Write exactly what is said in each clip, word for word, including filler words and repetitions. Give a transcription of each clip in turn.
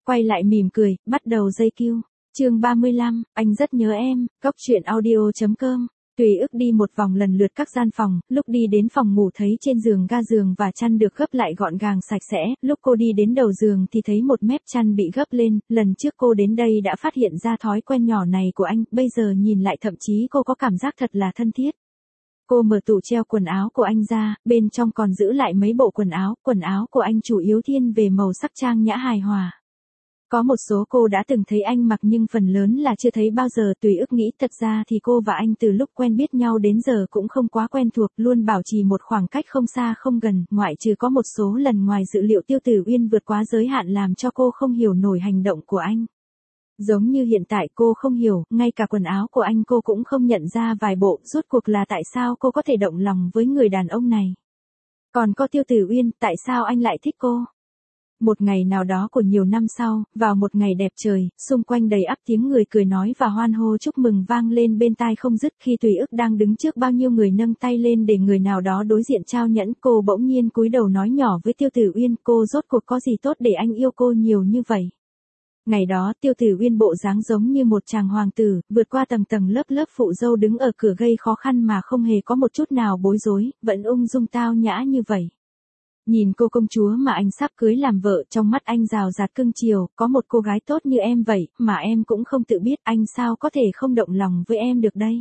quay lại mỉm cười, bắt đầu dây cue. Chương ba mươi lăm, anh rất nhớ em, góc truyện audio chấm com. Tùy ức đi một vòng lần lượt các gian phòng, lúc đi đến phòng ngủ thấy trên giường ga giường và chăn được gấp lại gọn gàng sạch sẽ, lúc cô đi đến đầu giường thì thấy một mép chăn bị gấp lên, lần trước cô đến đây đã phát hiện ra thói quen nhỏ này của anh, bây giờ nhìn lại thậm chí cô có cảm giác thật là thân thiết. Cô mở tủ treo quần áo của anh ra, bên trong còn giữ lại mấy bộ quần áo, quần áo của anh chủ yếu thiên về màu sắc trang nhã hài hòa. Có một số cô đã từng thấy anh mặc nhưng phần lớn là chưa thấy bao giờ. Tùy ức nghĩ thật ra thì cô và anh từ lúc quen biết nhau đến giờ cũng không quá quen thuộc, luôn bảo trì một khoảng cách không xa không gần, ngoại trừ có một số lần ngoài dự liệu Tiêu Tử Uyên vượt quá giới hạn làm cho cô không hiểu nổi hành động của anh. Giống như hiện tại cô không hiểu, ngay cả quần áo của anh cô cũng không nhận ra vài bộ, rốt cuộc là tại sao cô có thể động lòng với người đàn ông này. Còn có Tiêu Tử Uyên, tại sao anh lại thích cô? Một ngày nào đó của nhiều năm sau, vào một ngày đẹp trời, xung quanh đầy ắp tiếng người cười nói và hoan hô chúc mừng vang lên bên tai không dứt. Khi Tùy ức đang đứng trước bao nhiêu người nâng tay lên để người nào đó đối diện trao nhẫn, cô bỗng nhiên cúi đầu nói nhỏ với Tiêu Tử Uyên, cô rốt cuộc có gì tốt để anh yêu cô nhiều như vậy. Ngày đó Tiêu Tử Uyên bộ dáng giống như một chàng hoàng tử, vượt qua tầng tầng lớp lớp phụ dâu đứng ở cửa gây khó khăn mà không hề có một chút nào bối rối, vẫn ung dung tao nhã như vậy. Nhìn cô công chúa mà anh sắp cưới làm vợ, trong mắt anh rào rạt cưng chiều, có một cô gái tốt như em vậy, mà em cũng không tự biết, anh sao có thể không động lòng với em được đây.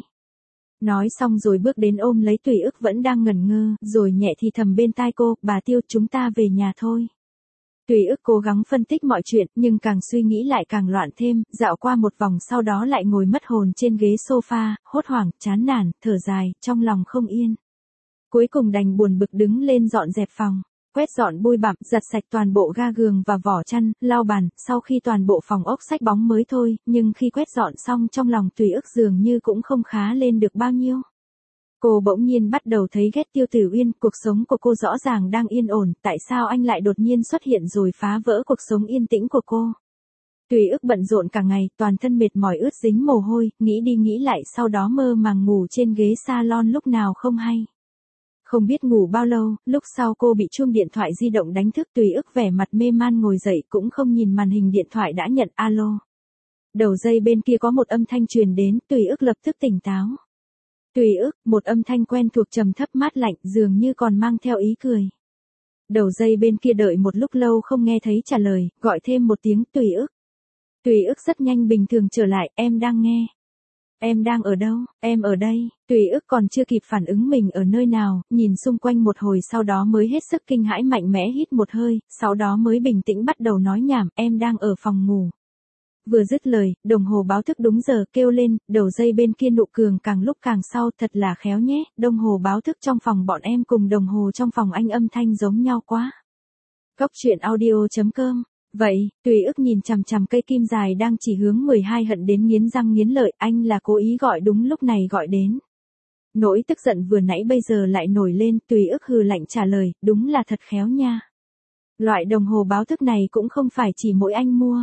Nói xong rồi bước đến ôm lấy Tùy ức vẫn đang ngẩn ngơ, rồi nhẹ thì thầm bên tai cô, bà Tiêu chúng ta về nhà thôi. Tùy ức cố gắng phân tích mọi chuyện, nhưng càng suy nghĩ lại càng loạn thêm, dạo qua một vòng sau đó lại ngồi mất hồn trên ghế sofa, hốt hoảng, chán nản, thở dài, trong lòng không yên. Cuối cùng đành buồn bực đứng lên dọn dẹp phòng. Quét dọn bụi bặm, giặt sạch toàn bộ ga giường và vỏ chăn, lau bàn, sau khi toàn bộ phòng ốc sách bóng mới thôi, nhưng khi quét dọn xong trong lòng Tùy ức dường như cũng không khá lên được bao nhiêu. Cô bỗng nhiên bắt đầu thấy ghét Tiêu Tử Uyên, cuộc sống của cô rõ ràng đang yên ổn, tại sao anh lại đột nhiên xuất hiện rồi phá vỡ cuộc sống yên tĩnh của cô. Tùy ức bận rộn cả ngày, toàn thân mệt mỏi ướt dính mồ hôi, nghĩ đi nghĩ lại sau đó mơ màng ngủ trên ghế salon lúc nào không hay. Không biết ngủ bao lâu, lúc sau cô bị chuông điện thoại di động đánh thức. Tùy ức vẻ mặt mê man ngồi dậy cũng không nhìn màn hình điện thoại đã nhận alo. Đầu dây bên kia có một âm thanh truyền đến, Tùy ức lập tức tỉnh táo. Tùy ức, một âm thanh quen thuộc trầm thấp mát lạnh, dường như còn mang theo ý cười. Đầu dây bên kia đợi một lúc lâu không nghe thấy trả lời, gọi thêm một tiếng Tùy ức. Tùy ức rất nhanh bình thường trở lại, em đang nghe. Em đang ở đâu? Em ở đây. Tùy ức còn chưa kịp phản ứng mình ở nơi nào, nhìn xung quanh một hồi sau đó mới hết sức kinh hãi mạnh mẽ hít một hơi, sau đó mới bình tĩnh bắt đầu nói nhảm, em đang ở phòng ngủ. Vừa dứt lời, đồng hồ báo thức đúng giờ kêu lên, đầu dây bên kia nụ cường càng lúc càng sau, thật là khéo nhé, đồng hồ báo thức trong phòng bọn em cùng đồng hồ trong phòng anh âm thanh giống nhau quá. Góc truyện audio chấm com. Vậy, Tùy ức nhìn chằm chằm cây kim dài đang chỉ hướng mười hai hận đến nghiến răng nghiến lợi, anh là cố ý gọi đúng lúc này gọi đến. Nỗi tức giận vừa nãy bây giờ lại nổi lên, Tùy ức hừ lạnh trả lời, đúng là thật khéo nha. Loại đồng hồ báo thức này cũng không phải chỉ mỗi anh mua.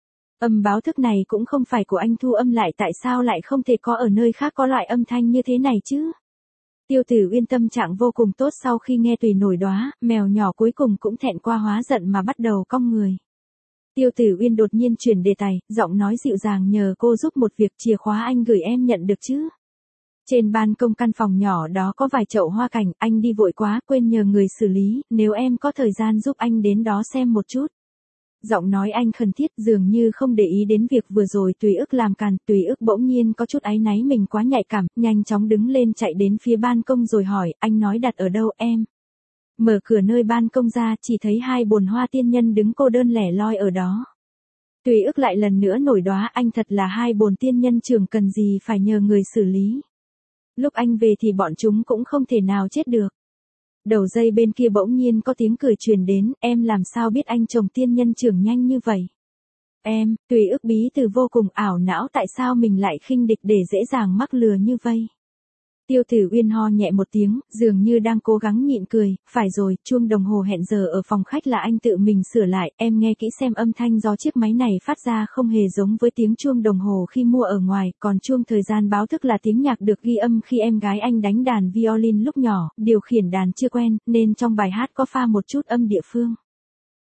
Âm báo thức này cũng không phải của anh thu âm lại, tại sao lại không thể có ở nơi khác có loại âm thanh như thế này chứ? Tiêu Tử Uyên tâm trạng vô cùng tốt sau khi nghe Tùy nổi đoá, mèo nhỏ cuối cùng cũng thẹn qua hóa giận mà bắt đầu cong người. Tiêu Tử Uyên đột nhiên chuyển đề tài, giọng nói dịu dàng nhờ cô giúp một việc, chìa khóa anh gửi em nhận được chứ? Trên ban công căn phòng nhỏ đó có vài chậu hoa cảnh, anh đi vội quá, quên nhờ người xử lý, nếu em có thời gian giúp anh đến đó xem một chút. Giọng nói anh khẩn thiết dường như không để ý đến việc vừa rồi Tùy ức làm càn. Tùy ức bỗng nhiên có chút áy náy mình quá nhạy cảm, nhanh chóng đứng lên chạy đến phía ban công rồi hỏi, anh nói đặt ở đâu em? Mở cửa nơi ban công ra chỉ thấy hai bồn hoa tiên nhân đứng cô đơn lẻ loi ở đó. Tùy ức lại lần nữa nổi đoá, anh thật là hai bồn tiên nhân trưởng cần gì phải nhờ người xử lý. Lúc anh về thì bọn chúng cũng không thể nào chết được. Đầu dây bên kia bỗng nhiên có tiếng cười truyền đến, em làm sao biết anh chồng tiên nhân trưởng nhanh như vậy? Em, Tùy ức bí từ vô cùng ảo não tại sao mình lại khinh địch để dễ dàng mắc lừa như vậy. Tiêu Tử Uyên ho nhẹ một tiếng, dường như đang cố gắng nhịn cười, phải rồi, chuông đồng hồ hẹn giờ ở phòng khách là anh tự mình sửa lại, em nghe kỹ xem âm thanh do chiếc máy này phát ra không hề giống với tiếng chuông đồng hồ khi mua ở ngoài, còn chuông thời gian báo thức là tiếng nhạc được ghi âm khi em gái anh đánh đàn violin lúc nhỏ, điều khiển đàn chưa quen, nên trong bài hát có pha một chút âm địa phương.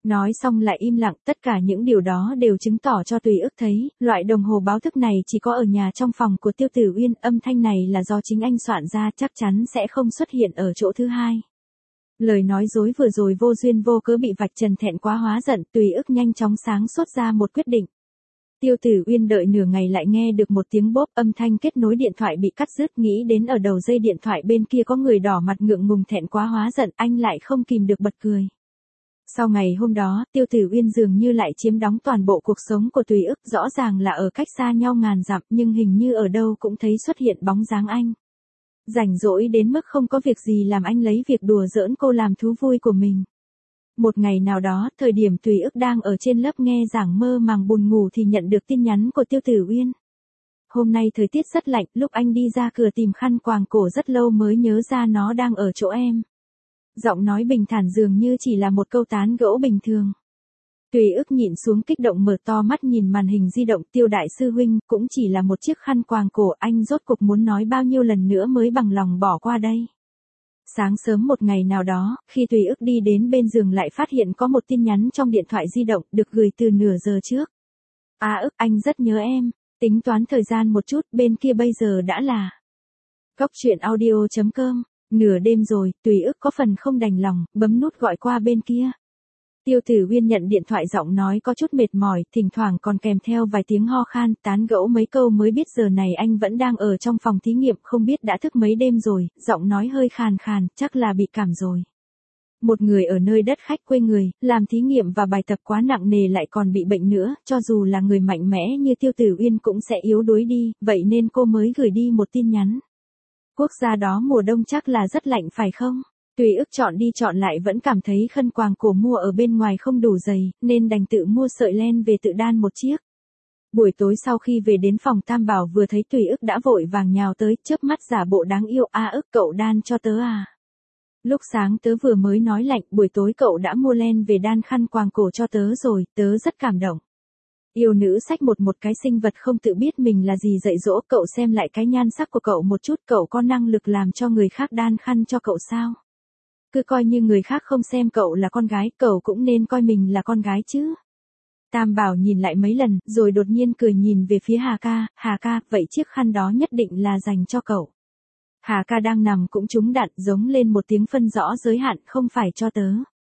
Nói xong lại im lặng, tất cả những điều đó đều chứng tỏ cho Tùy Ức thấy, loại đồng hồ báo thức này chỉ có ở nhà trong phòng của Tiêu Tử Uyên, âm thanh này là do chính anh soạn ra, chắc chắn sẽ không xuất hiện ở chỗ thứ hai. Lời nói dối vừa rồi vô duyên vô cớ bị vạch trần, thẹn quá hóa giận, Tùy Ức nhanh chóng sáng suốt ra một quyết định. Tiêu Tử Uyên đợi nửa ngày lại nghe được một tiếng bốp, âm thanh kết nối điện thoại bị cắt đứt, nghĩ đến ở đầu dây điện thoại bên kia có người đỏ mặt ngượng ngùng, thẹn quá hóa giận, anh lại không kìm được bật cười. Sau ngày hôm đó, Tiêu Tử Uyên dường như lại chiếm đóng toàn bộ cuộc sống của Tùy Ức, rõ ràng là ở cách xa nhau ngàn dặm nhưng hình như ở đâu cũng thấy xuất hiện bóng dáng anh. Rảnh rỗi đến mức không có việc gì làm, anh lấy việc đùa giỡn cô làm thú vui của mình. Một ngày nào đó, thời điểm Tùy Ức đang ở trên lớp nghe giảng mơ màng buồn ngủ thì nhận được tin nhắn của Tiêu Tử Uyên. Hôm nay thời tiết rất lạnh, lúc anh đi ra cửa tìm khăn quàng cổ rất lâu mới nhớ ra nó đang ở chỗ em. Giọng nói bình thản dường như chỉ là một câu tán gẫu bình thường. Tùy Ức nhịn xuống kích động mở to mắt nhìn màn hình di động. Tiêu đại sư huynh, cũng chỉ là một chiếc khăn quàng cổ, anh rốt cục muốn nói bao nhiêu lần nữa mới bằng lòng bỏ qua đây. Sáng sớm một ngày nào đó, khi Tùy Ức đi đến bên giường lại phát hiện có một tin nhắn trong điện thoại di động, được gửi từ nửa giờ trước. À Ức, anh rất nhớ em. Tính toán thời gian một chút, bên kia bây giờ đã là cốc truyện audio chấm com. Nửa đêm rồi, Tùy Ức có phần không đành lòng, bấm nút gọi qua bên kia. Tiêu Tử Uyên nhận điện thoại, giọng nói có chút mệt mỏi, thỉnh thoảng còn kèm theo vài tiếng ho khan, tán gẫu mấy câu mới biết giờ này anh vẫn đang ở trong phòng thí nghiệm, không biết đã thức mấy đêm rồi, giọng nói hơi khàn khàn, chắc là bị cảm rồi. Một người ở nơi đất khách quê người, làm thí nghiệm và bài tập quá nặng nề lại còn bị bệnh nữa, cho dù là người mạnh mẽ như Tiêu Tử Uyên cũng sẽ yếu đuối đi, vậy nên cô mới gửi đi một tin nhắn. Quốc gia đó mùa đông chắc là rất lạnh phải không? Tùy Ức chọn đi chọn lại vẫn cảm thấy khăn quàng cổ mua ở bên ngoài không đủ dày, nên đành tự mua sợi len về tự đan một chiếc. Buổi tối sau khi về đến phòng Tam Bảo vừa thấy Tùy Ức đã vội vàng nhào tới, chớp mắt giả bộ đáng yêu. A Ức, cậu đan cho tớ à? Lúc sáng tớ vừa mới nói lạnh, buổi tối cậu đã mua len về đan khăn quàng cổ cho tớ rồi, tớ rất cảm động. Yêu nữ xách một một cái sinh vật không tự biết mình là gì dạy dỗ, cậu xem lại cái nhan sắc của cậu một chút, cậu có năng lực làm cho người khác đan khăn cho cậu sao? Cứ coi như người khác không xem cậu là con gái, cậu cũng nên coi mình là con gái chứ. Tam Bảo nhìn lại mấy lần, rồi đột nhiên cười nhìn về phía Hà ca, Hà ca, vậy chiếc khăn đó nhất định là dành cho cậu. Hà ca đang nằm cũng trúng đạn, giống lên một tiếng phân rõ giới hạn, không phải cho tớ.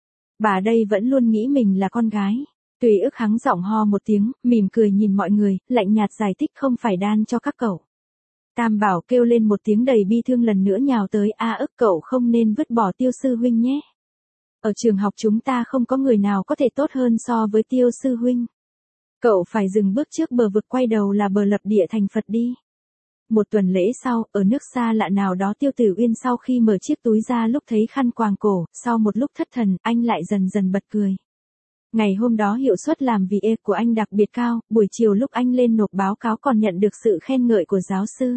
Bà đây vẫn luôn nghĩ mình là con gái. Tùy Ức hắng giọng ho một tiếng, mỉm cười nhìn mọi người, lạnh nhạt giải thích không phải đan cho các cậu. Tam Bảo kêu lên một tiếng đầy bi thương lần nữa nhào tới. A Ức, cậu không nên vứt bỏ Tiêu sư huynh nhé. Ở trường học chúng ta không có người nào có thể tốt hơn so với Tiêu sư huynh. Cậu phải dừng bước trước bờ vực, quay đầu là bờ lập địa thành Phật đi. Một tuần lễ sau, ở nước xa lạ nào đó, Tiêu Tử Uyên sau khi mở chiếc túi ra lúc thấy khăn quàng cổ, sau một lúc thất thần, anh lại dần dần bật cười. Ngày hôm đó hiệu suất làm việc của anh đặc biệt cao, buổi chiều lúc anh lên nộp báo cáo còn nhận được sự khen ngợi của giáo sư.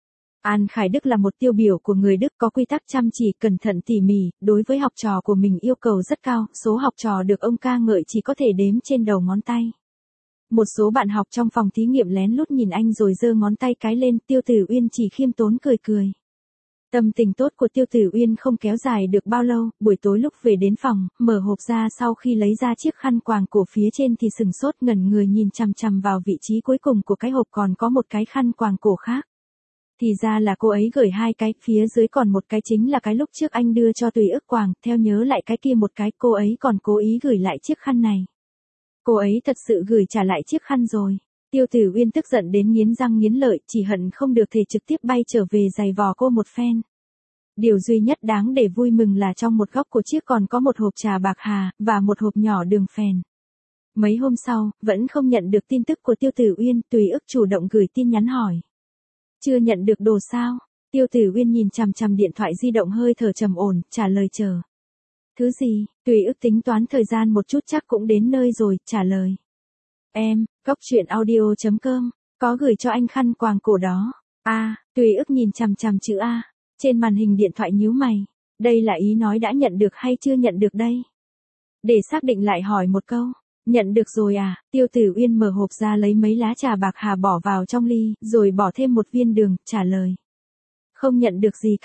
An Khải Đức là một tiêu biểu của người Đức, có quy tắc chăm chỉ, cẩn thận tỉ mỉ, đối với học trò của mình yêu cầu rất cao, số học trò được ông ca ngợi chỉ có thể đếm trên đầu ngón tay. Một số bạn học trong phòng thí nghiệm lén lút nhìn anh rồi giơ ngón tay cái lên, Tiêu Tử Uyên chỉ khiêm tốn cười cười. Tâm tình tốt của Tiêu Tử Uyên không kéo dài được bao lâu, buổi tối lúc về đến phòng, mở hộp ra sau khi lấy ra chiếc khăn quàng cổ phía trên thì sừng sốt ngẩn người nhìn chằm chằm vào vị trí cuối cùng của cái hộp, còn có một cái khăn quàng cổ khác. Thì ra là cô ấy gửi hai cái, phía dưới còn một cái chính là cái lúc trước anh đưa cho Tùy Ức quàng, theo nhớ lại cái kia một cái, cô ấy còn cố ý gửi lại chiếc khăn này. Cô ấy thật sự gửi trả lại chiếc khăn rồi. Tiêu Tử Uyên tức giận đến nghiến răng nghiến lợi, chỉ hận không được thể trực tiếp bay trở về giày vò cô một phen. Điều duy nhất đáng để vui mừng là trong một góc của chiếc còn có một hộp trà bạc hà, và một hộp nhỏ đường phèn. Mấy hôm sau, vẫn không nhận được tin tức của Tiêu Tử Uyên, Tùy Ức chủ động gửi tin nhắn hỏi. Chưa nhận được đồ sao? Tiêu Tử Uyên nhìn chằm chằm điện thoại di động hơi thở trầm ổn, trả lời chờ. Thứ gì? Tùy Ức tính toán thời gian một chút chắc cũng đến nơi rồi, trả lời. Em, cốc truyện audio chấm com, có gửi cho anh khăn quàng cổ đó. A, Tùy Ức nhìn chằm chằm chữ A, trên màn hình điện thoại nhíu mày. Đây là ý nói đã nhận được hay chưa nhận được đây? Để xác định lại hỏi một câu. Nhận được rồi à? Tiêu Tử Uyên mở hộp ra lấy mấy lá trà bạc hà bỏ vào trong ly, rồi bỏ thêm một viên đường, trả lời. Không nhận được gì cả.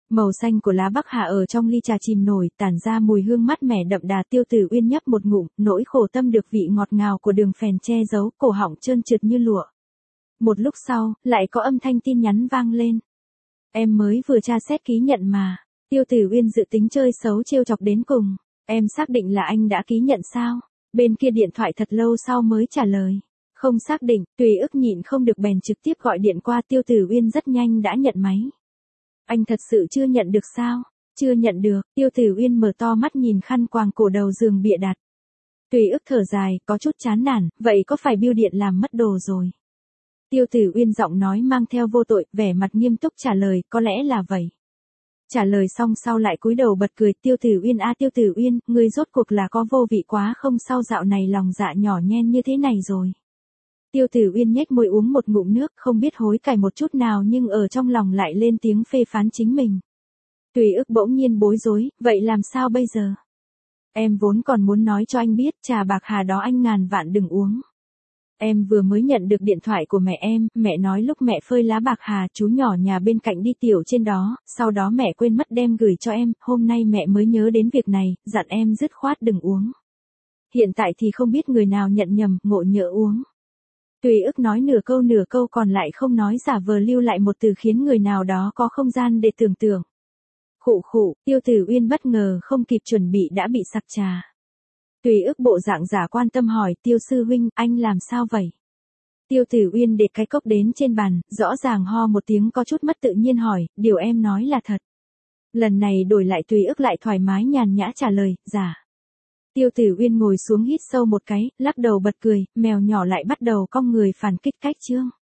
Màu xanh của lá Bắc Hà ở trong ly trà chìm nổi, tản ra mùi hương mát mẻ đậm đà. Tiêu Tử Uyên nhấp một ngụm, nỗi khổ tâm được vị ngọt ngào của đường phèn che giấu, cổ họng trơn trượt như lụa. Một lúc sau, lại có âm thanh tin nhắn vang lên. Em mới vừa tra xét ký nhận mà. Tiêu Tử Uyên dự tính chơi xấu trêu chọc đến cùng. Em xác định là anh đã ký nhận sao? Bên kia điện thoại thật lâu sau mới trả lời. Không xác định, Tùy Ức nhịn không được bèn trực tiếp gọi điện qua. Tiêu Tử Uyên rất nhanh đã nhận máy. Anh thật sự chưa nhận được sao? Chưa nhận được. Tiêu Tử Uyên mở to mắt nhìn khăn quàng cổ đầu giường bịa đặt. Tùy Ức thở dài, có chút chán nản, vậy có phải bưu điện làm mất đồ rồi? Tiêu Tử Uyên giọng nói mang theo vô tội, vẻ mặt nghiêm túc trả lời, có lẽ là vậy. Trả lời xong sau lại cúi đầu bật cười. Tiêu Tử Uyên a Tiêu Tử Uyên, ngươi rốt cuộc là có vô vị quá không sao, dạo này lòng dạ nhỏ nhen như thế này rồi. Tiêu Tử Uyên nhếch môi uống một ngụm nước, không biết hối cải một chút nào nhưng ở trong lòng lại lên tiếng phê phán chính mình. Tùy Ức bỗng nhiên bối rối, vậy làm sao bây giờ? Em vốn còn muốn nói cho anh biết, trà bạc hà đó anh ngàn vạn đừng uống. Em vừa mới nhận được điện thoại của mẹ em, mẹ nói lúc mẹ phơi lá bạc hà, chú nhỏ nhà bên cạnh đi tiểu trên đó, sau đó mẹ quên mất đem gửi cho em, hôm nay mẹ mới nhớ đến việc này, dặn em dứt khoát đừng uống. Hiện tại thì không biết người nào nhận nhầm, ngộ nhỡ uống. Tùy Ức nói nửa câu nửa câu còn lại không nói, giả vờ lưu lại một từ khiến người nào đó có không gian để tưởng tượng. Khụ khụ, Tiêu Tử Uyên bất ngờ không kịp chuẩn bị đã bị sặc trà. Tùy Ức bộ dạng giả quan tâm hỏi, Tiêu sư huynh, anh làm sao vậy? Tiêu Tử Uyên để cái cốc đến trên bàn, rõ ràng ho một tiếng có chút mất tự nhiên hỏi, điều em nói là thật. Lần này đổi lại Tùy Ức lại thoải mái nhàn nhã trả lời, giả. Tiêu Tử Uyên ngồi xuống hít sâu một cái, lắc đầu bật cười, mèo nhỏ lại bắt đầu cong người phản kích cách chương.